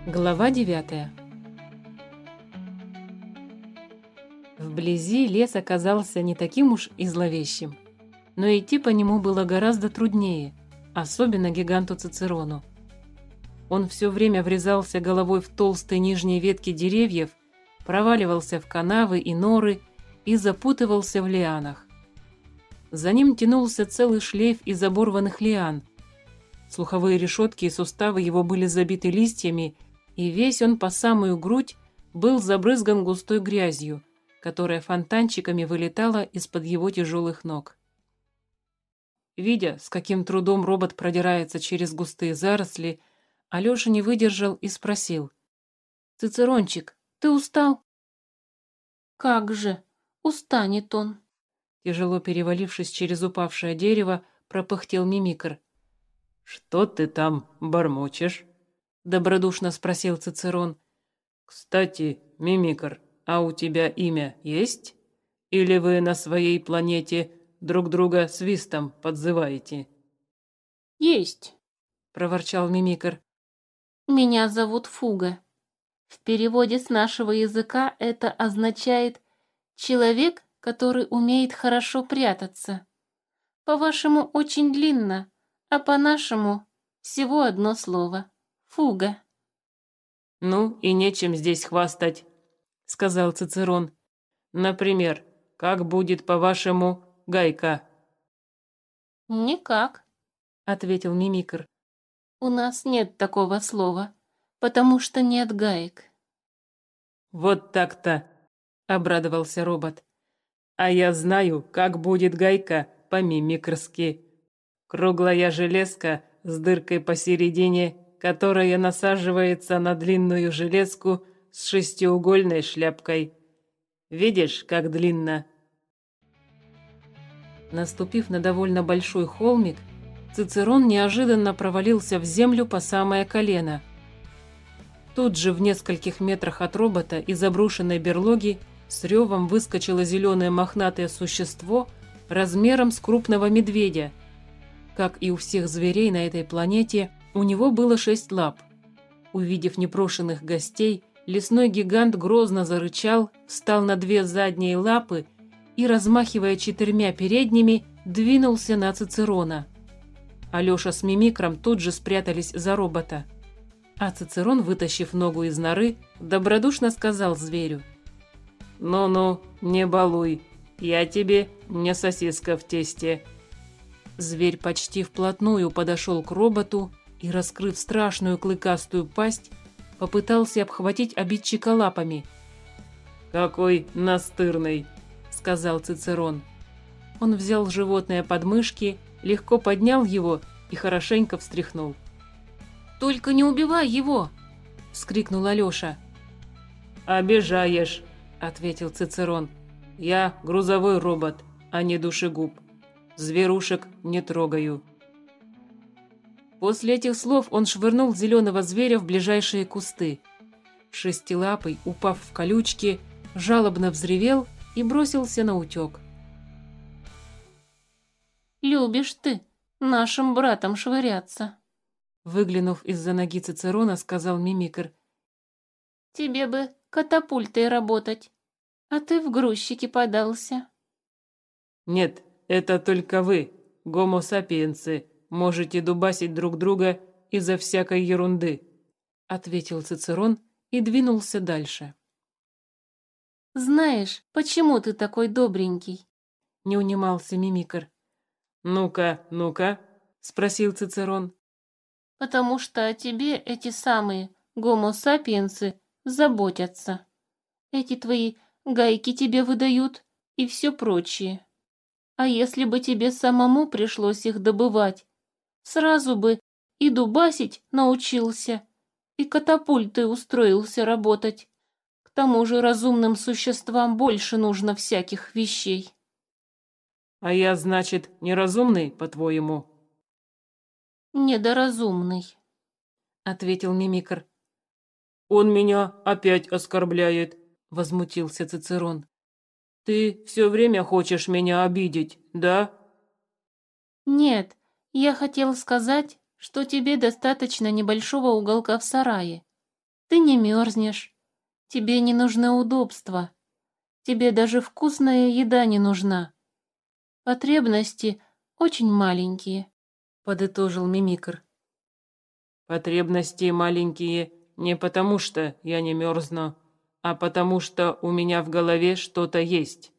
Глава 9. Вблизи лес оказался не таким уж и зловещим, но идти по нему было гораздо труднее, особенно гиганту Цицерону. Он все время врезался головой в толстые нижние ветки деревьев, проваливался в канавы и норы и запутывался в лианах. За ним тянулся целый шлейф из оборванных лиан. Слуховые решетки и суставы его были забиты листьями, и весь он по самую грудь был забрызган густой грязью, которая фонтанчиками вылетала из-под его тяжелых ног. Видя, с каким трудом робот продирается через густые заросли, Алеша не выдержал и спросил: «Цицерончик, ты устал?» «Как же, устанет он!» Тяжело перевалившись через упавшее дерево, пропыхтел Мимикр. «Что ты там бормочешь?» — добродушно спросил Цицерон. «Кстати, Мимикр, а у тебя имя есть? Или вы на своей планете друг друга свистом подзываете?» «Есть!» — проворчал Мимикр. «Меня зовут Фуга. В переводе с нашего языка это означает «человек, который умеет хорошо прятаться». По-вашему, очень длинно, а по-нашему всего одно слово — фуга». «Ну, и нечем здесь хвастать», — сказал Цицерон. «Например, как будет, по-вашему, гайка?» «Никак», — ответил Мимикр. «у нас нет такого слова, потому что нет гаек». «Вот так-то», — обрадовался робот. «А я знаю, как будет гайка по-мимикрски. Круглая железка с дыркой посередине, которая насаживается на длинную железку с шестиугольной шляпкой. Видишь, как длинно?» Наступив на довольно большой холмик, Цицерон неожиданно провалился в землю по самое колено. Тут же в нескольких метрах от робота из обрушенной берлоги с ревом выскочило зеленое мохнатое существо размером с крупного медведя. Как и у всех зверей на этой планете, у него было 6 лап. Увидев непрошенных гостей, лесной гигант грозно зарычал, встал на 2 задние лапы и, размахивая 4 передними, двинулся на Цицерона. Алеша с Мимикром тут же спрятались за робота. А Цицерон, вытащив ногу из норы, добродушно сказал зверю: «Ну-ну, не балуй, я тебе не сосиска в тесте». Зверь почти вплотную подошел к роботу и, раскрыв страшную клыкастую пасть, попытался обхватить обидчика лапами. «Какой настырный», — сказал Цицерон. Он взял животное под мышки, легко поднял его и хорошенько встряхнул. «Только не убивай его!» — вскрикнул Алеша. «Обижаешь», — ответил Цицерон. «Я грузовой робот, а не душегуб. Зверушек не трогаю». После этих слов он швырнул зеленого зверя в ближайшие кусты. Шестилапый, упав в колючки, жалобно взревел и бросился на утек. «Любишь ты нашим братом швыряться», — выглянув из-за ноги Цицерона, сказал Мимикр. «тебе бы катапультой работать, а ты в грузчики подался». «Нет, это только вы, гомо сапиенсы, можете дубасить друг друга из-за всякой ерунды», — ответил Цицерон и двинулся дальше. «Знаешь, почему ты такой добренький?» — не унимался Мимикр. «Ну-ка, ну-ка», — спросил Цицерон. «Потому что о тебе эти самые гомо-сапиенсы заботятся. Эти твои гайки тебе выдают и все прочее. А если бы тебе самому пришлось их добывать, сразу бы и дубасить научился, и катапультой устроился работать. К тому же разумным существам больше нужно всяких вещей». «А я, значит, неразумный, по-твоему?» «Недоразумный», — ответил Мимикр. «Он меня опять оскорбляет», — возмутился Цицерон. «Ты все время хочешь меня обидеть, да?» «Нет, я хотел сказать, что тебе достаточно небольшого уголка в сарае. Ты не мерзнешь. Тебе не нужны удобства. Тебе даже вкусная еда не нужна. Потребности очень маленькие, подытожил Мимикр. Потребности маленькие не потому, что я не мерзну, а потому, что у меня в голове что-то есть.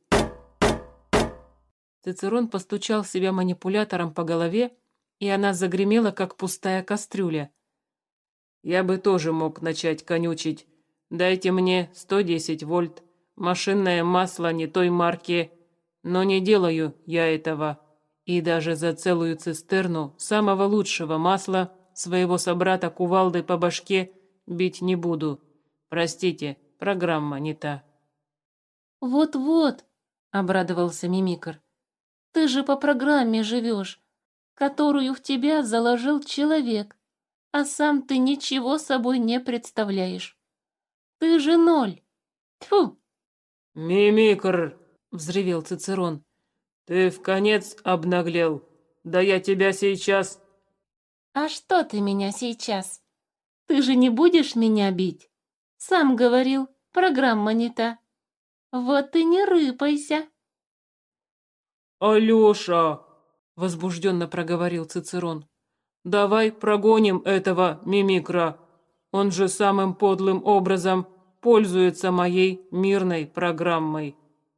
Цицерон постучал себя манипулятором по голове, и она загремела, как пустая кастрюля. Я бы тоже мог начать конючить. Дайте мне 110 вольт, машинное масло не той марки, но не делаю я этого. И даже за целую цистерну самого лучшего масла своего собрата кувалдой по башке бить не буду. Простите, программа не та. Вот-вот, обрадовался Мимикр. Ты же по программе живешь, которую в тебя заложил человек, а сам ты ничего собой не представляешь. Ты же ноль. Тьфу! «Мимикр!» — взревел Цицерон. «Ты вконец обнаглел. Да я тебя сейчас...» А что ты меня сейчас? Ты же не будешь меня бить? Сам говорил, программа не та. Вот и не рыпайся. «Алеша!» — возбужденно проговорил Цицерон. «Давай прогоним этого мимикра. Он же самым подлым образом пользуется моей мирной программой».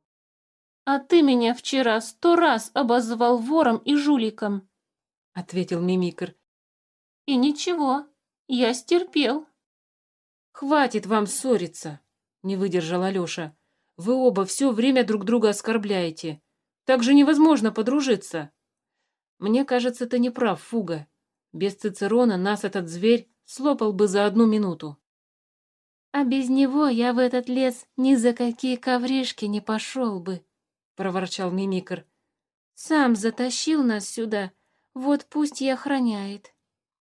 А ты меня вчера 100 раз обозвал вором и жуликом. — ответил Мимикр. И ничего, я стерпел. «Хватит вам ссориться!» — не выдержал Алеша. «Вы оба все время друг друга оскорбляете. Так же невозможно подружиться. Мне кажется, ты не прав, Фуга. Без Цицерона нас этот зверь слопал бы за 1 минуту». А без него я в этот лес ни за какие ковришки не пошел бы, — проворчал Мимикр. Сам затащил нас сюда, вот пусть и охраняет.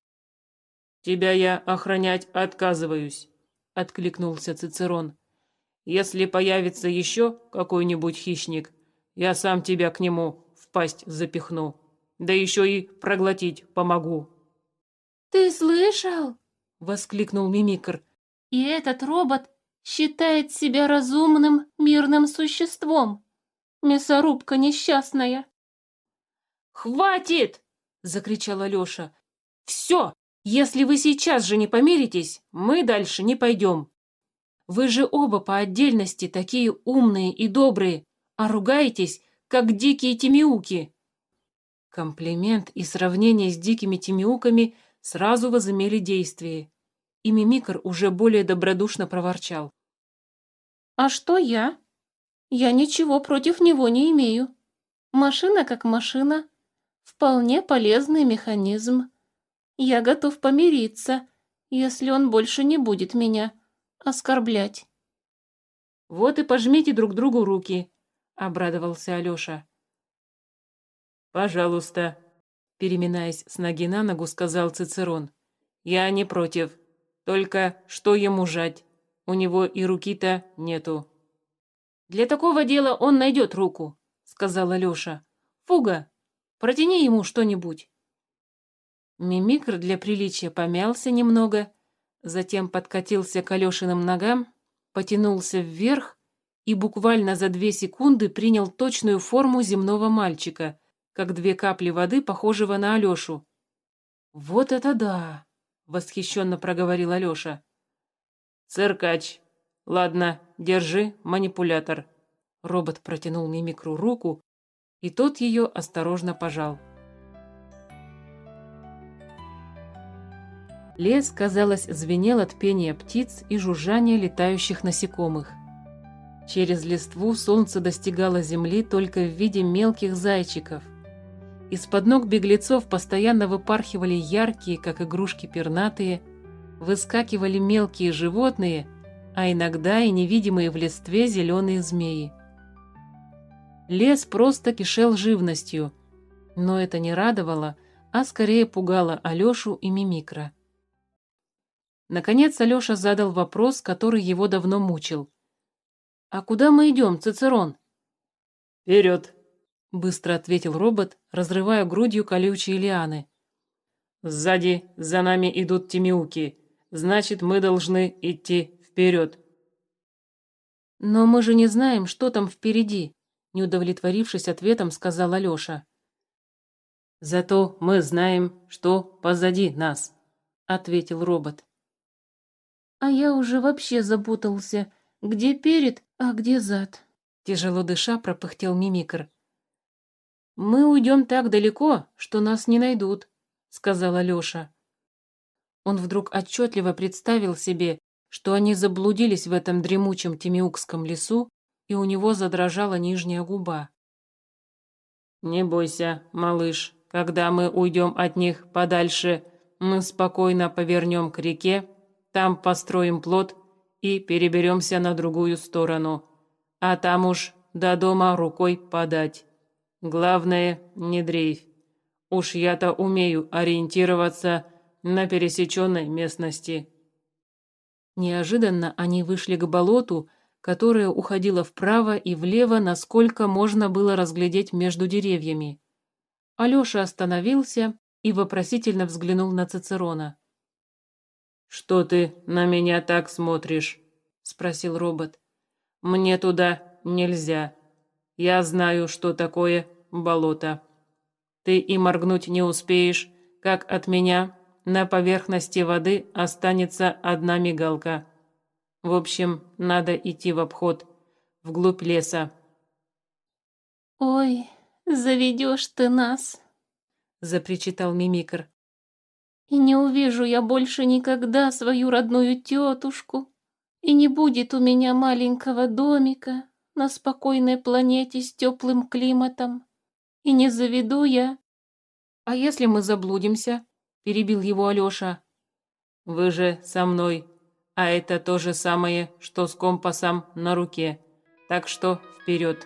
«Тебя я охранять отказываюсь», — откликнулся Цицерон. «Если появится еще какой-нибудь хищник, я сам тебя к нему в пасть запихну, да еще и проглотить помогу». Ты слышал? — воскликнул Мимикр. И этот робот считает себя разумным, мирным существом. Мясорубка несчастная. «Хватит!» — закричал Алеша. «Все! Если вы сейчас же не помиритесь, мы дальше не пойдем. Вы же оба по отдельности такие умные и добрые, а ругаетесь, как дикие тимиуки». Комплимент и сравнение с дикими тимиуками сразу возымели действие, и Мимикр уже более добродушно проворчал. А что я? Я ничего против него не имею. Машина как машина. Вполне полезный механизм. Я готов помириться, если он больше не будет меня оскорблять. «Вот и пожмите друг другу руки», — обрадовался Алеша. «Пожалуйста», — переминаясь с ноги на ногу, сказал Цицерон. «Я не против. Только что ему жать? У него и руки-то нету». «Для такого дела он найдет руку», — сказал Алеша. «Фуга, протяни ему что-нибудь». Мимикр для приличия помялся немного, затем подкатился к Алешиным ногам, потянулся вверх и буквально за 2 секунды принял точную форму земного мальчика, как 2 капли воды, похожего на Алешу. «Вот это да!» — восхищенно проговорил Алеша. «Циркач. Ладно, держи манипулятор». Робот протянул Мимикру руку, и тот ее осторожно пожал. Лес, казалось, звенел от пения птиц и жужжания летающих насекомых. Через листву солнце достигало земли только в виде мелких зайчиков. Из-под ног беглецов постоянно выпархивали яркие, как игрушки пернатые, выскакивали мелкие животные, а иногда и невидимые в листве зеленые змеи. Лес просто кишел живностью, но это не радовало, а скорее пугало Алешу и Мимикра. Наконец Алеша задал вопрос, который его давно мучил. «А куда мы идем, Цицерон?» «Вперед!» — быстро ответил робот, разрывая грудью колючие лианы. «Сзади за нами идут тимиуки. значит, мы должны идти вперед. Но мы же не знаем, что там впереди, не удовлетворившись ответом, сказал Алёша. Зато мы знаем, что позади нас, ответил робот. А я уже вообще запутался, где перед, а где зад. Тяжело дыша, пропыхтел Мимикр. Мы уйдем так далеко, что нас не найдут, сказал Алёша. Он вдруг отчетливо представил себе, что они заблудились в этом дремучем Тимиукском лесу, и у него задрожала нижняя губа. Не бойся, малыш, когда мы уйдем от них подальше, мы спокойно повернем к реке, там построим плот и переберемся на другую сторону, а там уж до дома рукой подать. Главное, не дрейфь. Уж я-то умею ориентироваться на пересеченной местности. Неожиданно они вышли к болоту, которое уходило вправо и влево, насколько можно было разглядеть между деревьями. Алёша остановился и вопросительно взглянул на Цицерона. «Что ты на меня так смотришь?» – спросил робот. «Мне туда нельзя. Я знаю, что такое болото. Ты и моргнуть не успеешь, как от меня на поверхности воды останется одна мигалка. В общем, надо идти в обход, вглубь леса». Ой, заведешь ты нас. Запричитал Мимикр. И не увижу я больше никогда свою родную тетушку. И не будет у меня маленького домика на спокойной планете с теплым климатом. И не заведу я. А если мы заблудимся? Перебил его Алёша. Вы же со мной, а это то же самое, что с компасом на руке. Так что вперед.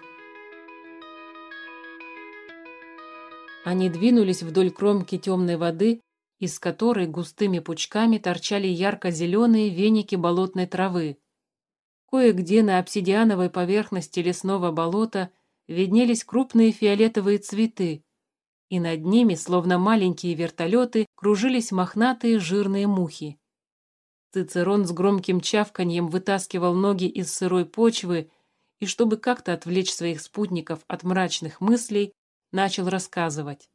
Они двинулись вдоль кромки темной воды, из которой густыми пучками торчали ярко-зеленые веники болотной травы. Кое-где на обсидиановой поверхности лесного болота виднелись крупные фиолетовые цветы, и над ними, словно маленькие вертолеты, кружились мохнатые жирные мухи. Цицерон с громким чавканьем вытаскивал ноги из сырой почвы и, чтобы как-то отвлечь своих спутников от мрачных мыслей, начал рассказывать.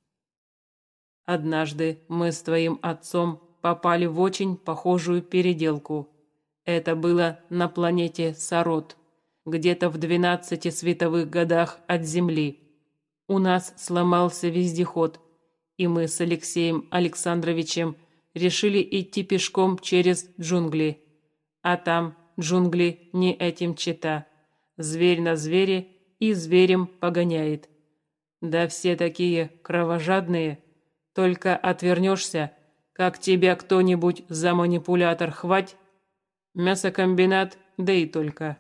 Однажды мы с твоим отцом попали в очень похожую переделку. Это было на планете Сарот, где-то в 12 световых годах от Земли. У нас сломался вездеход, и мы с Алексеем Александровичем решили идти пешком через джунгли. А там джунгли не этим чета. Зверь на звере и зверем погоняет. Да все такие кровожадные. Только отвернешься, как тебя кто-нибудь за манипулятор хвать. Мясокомбинат, да и только.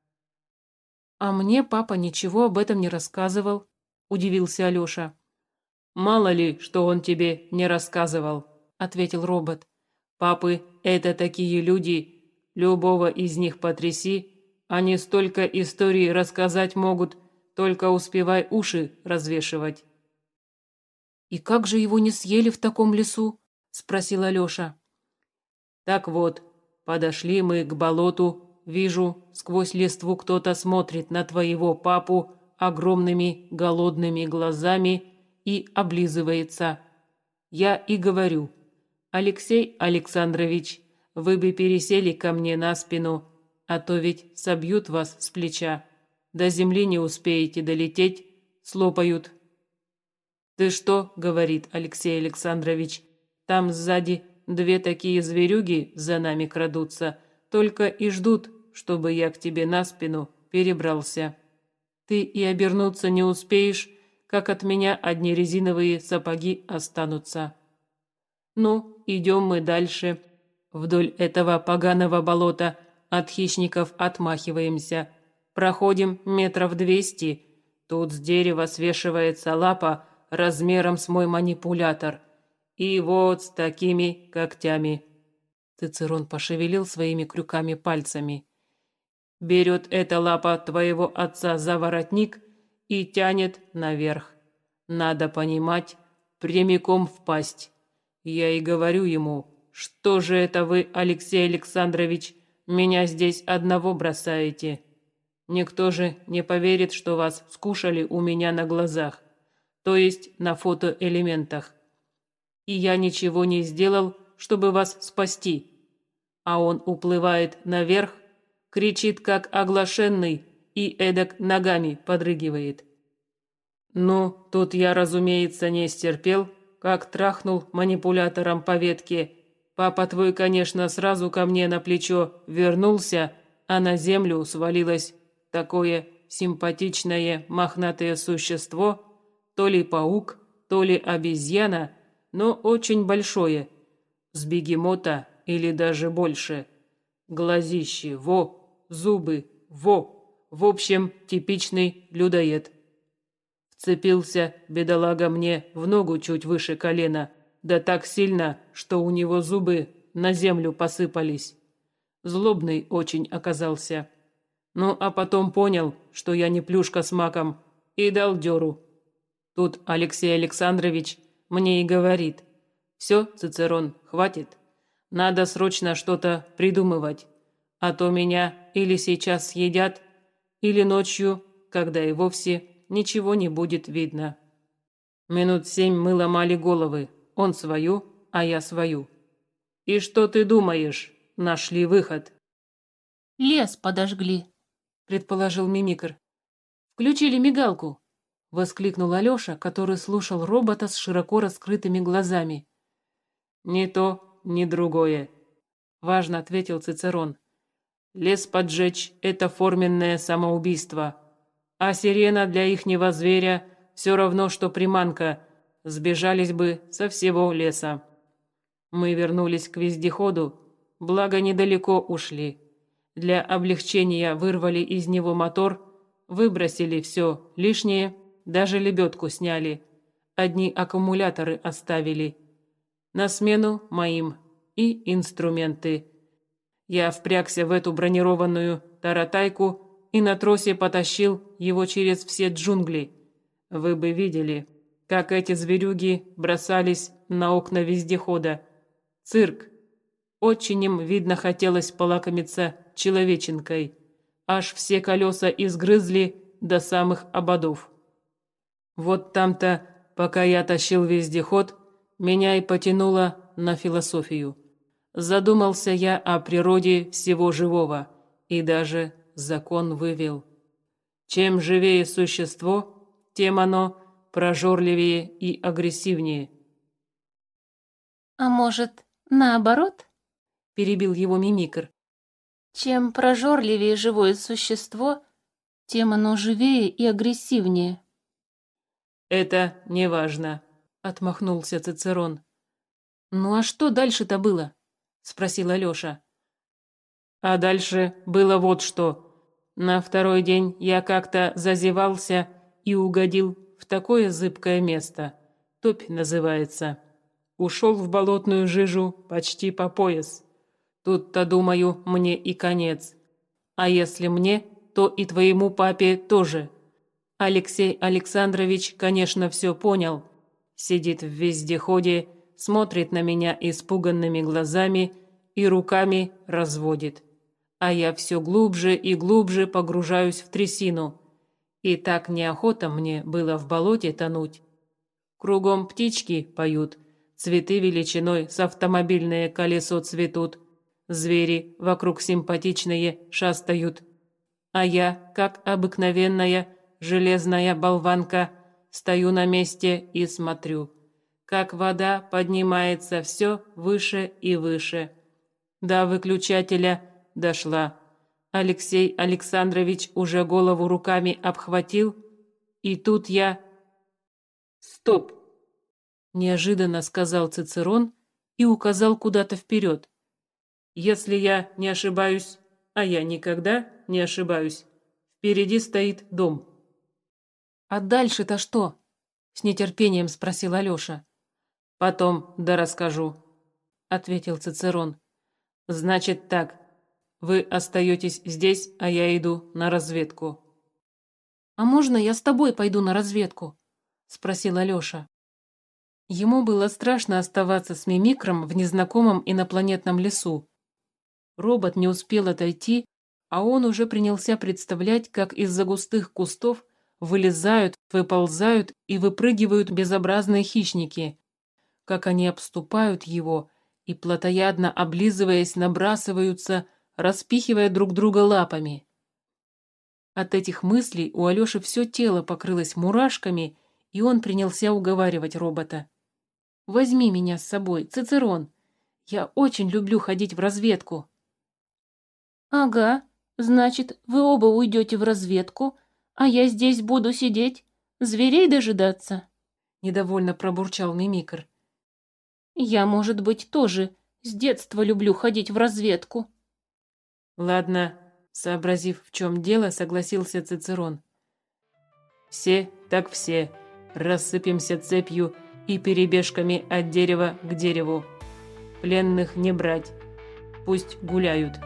«А мне папа ничего об этом не рассказывал», – удивился Алёша. «Мало ли, что он тебе не рассказывал», – ответил робот. «Папы – это такие люди. Любого из них потряси. Они столько историй рассказать могут, только успевай уши развешивать». «И как же его не съели в таком лесу?» – спросил Алёша. «Так вот, подошли мы к болоту. Вижу, сквозь листву кто-то смотрит на твоего папу огромными голодными глазами и облизывается. Я и говорю: Алексей Александрович, вы бы пересели ко мне на спину, а то ведь собьют вас с плеча. До земли не успеете долететь, слопают». «Ты что?» — говорит Алексей Александрович. «Там сзади две такие зверюги за нами крадутся, только и ждут, чтобы я к тебе на спину перебрался. Ты и обернуться не успеешь, как от меня одни резиновые сапоги останутся». Ну, идем мы дальше. Вдоль этого поганого болота от хищников отмахиваемся. Проходим 200 метров. Тут с дерева свешивается лапа размером с мой манипулятор. И вот с такими когтями. Цицерон пошевелил своими крюками пальцами. Берет эта лапа твоего отца за воротник и тянет наверх. Надо понимать, прямиком в пасть. Я и говорю ему, что же это вы, Алексей Александрович, меня здесь одного бросаете? Никто же не поверит, что вас скушали у меня на глазах, то есть на фотоэлементах. И я ничего не сделал, чтобы вас спасти. А он уплывает наверх, кричит как оглашенный и эдак ногами подрыгивает. Ну, тут я, разумеется, не стерпел, как трахнул манипулятором по ветке. Папа твой, конечно, сразу ко мне на плечо вернулся, а на землю свалилось такое симпатичное мохнатое существо, то ли паук, то ли обезьяна, но очень большое, с бегемота или даже больше. Глазищи, во, зубы, во, в общем, типичный людоед. Вцепился бедолага мне в ногу чуть выше колена, да так сильно, что у него зубы на землю посыпались. Злобный очень оказался. Ну, а потом понял, что я не плюшка с маком, и дал дёру. Тут Алексей Александрович мне и говорит: «Все, Цицерон, хватит. Надо срочно что-то придумывать, а то меня или сейчас съедят, или ночью, когда и вовсе ничего не будет видно». Минут 7 мы ломали головы, он свою, а я свою. И что ты думаешь? Нашли выход. Лес подожгли, Предположил Мимикр. Включили мигалку, воскликнул Алёша, который слушал робота с широко раскрытыми глазами. Ни то, ни другое, Важно ответил Цицерон. лес поджечь – это форменное самоубийство. А сирена для ихнего зверя все равно, что приманка. Сбежались бы со всего леса. Мы вернулись к вездеходу, благо недалеко ушли. Для облегчения вырвали из него мотор, выбросили все лишнее, даже лебедку сняли. Одни аккумуляторы оставили. На смену моим и инструменты. Я впрягся в эту бронированную таратайку и на тросе потащил его через все джунгли. Вы бы видели, как эти зверюги бросались на окна вездехода. Цирк. Очень им, видно, хотелось полакомиться человеченкой. Аж все колеса изгрызли до самых ободов. Вот там-то, пока я тащил вездеход, меня и потянуло на философию. Задумался я о природе всего живого и даже закон вывел. Чем живее существо, тем оно прожорливее и агрессивнее. а может, наоборот? Перебил его Мимикр. Чем прожорливее живое существо, тем оно живее и агрессивнее. Это не важно, Отмахнулся Цицерон. Ну а что дальше-то было? Спросил Алёша. А дальше было вот что. На второй день я как-то зазевался и угодил в такое зыбкое место. Топь называется. Ушел в болотную жижу почти по пояс. Тут-то, думаю, мне и конец. А если мне, то и твоему папе тоже. Алексей Александрович, конечно, все понял. Сидит в вездеходе, смотрит на меня испуганными глазами и руками разводит. А я все глубже и глубже погружаюсь в трясину. И так неохота мне было в болоте тонуть. Кругом птички поют, цветы величиной с автомобильное колесо цветут, звери вокруг симпатичные шастают. А я, как обыкновенная железная болванка, стою на месте и смотрю, как вода поднимается все выше и выше. До выключателя дошла. Алексей Александрович уже голову руками обхватил, и тут я... Стоп! Неожиданно сказал Цицерон и указал куда-то вперед. Если я не ошибаюсь, а я никогда не ошибаюсь, впереди стоит дом. А дальше-то что? С нетерпением спросил Алёша. Потом да расскажу, Ответил Цицерон. Значит так, вы остаетесь здесь, а я иду на разведку. А можно я с тобой пойду на разведку? Спросил Алёша. Ему было страшно оставаться с Мимикром в незнакомом инопланетном лесу. Робот не успел отойти, а он уже принялся представлять, как из-за густых кустов вылезают, выползают и выпрыгивают безобразные хищники, как они обступают его и, плотоядно облизываясь, набрасываются, распихивая друг друга лапами. От этих мыслей у Алёши все тело покрылось мурашками, и он принялся уговаривать робота. «Возьми меня с собой, Цицерон. Я очень люблю ходить в разведку». Ага, значит, вы оба уйдете в разведку, а я здесь буду сидеть, зверей дожидаться. Недовольно пробурчал Мимикр. Я, может быть, тоже с детства люблю ходить в разведку. Ладно, сообразив, в чем дело, согласился Цицерон. Все так все, рассыпемся цепью и перебежками от дерева к дереву. Пленных не брать, пусть гуляют.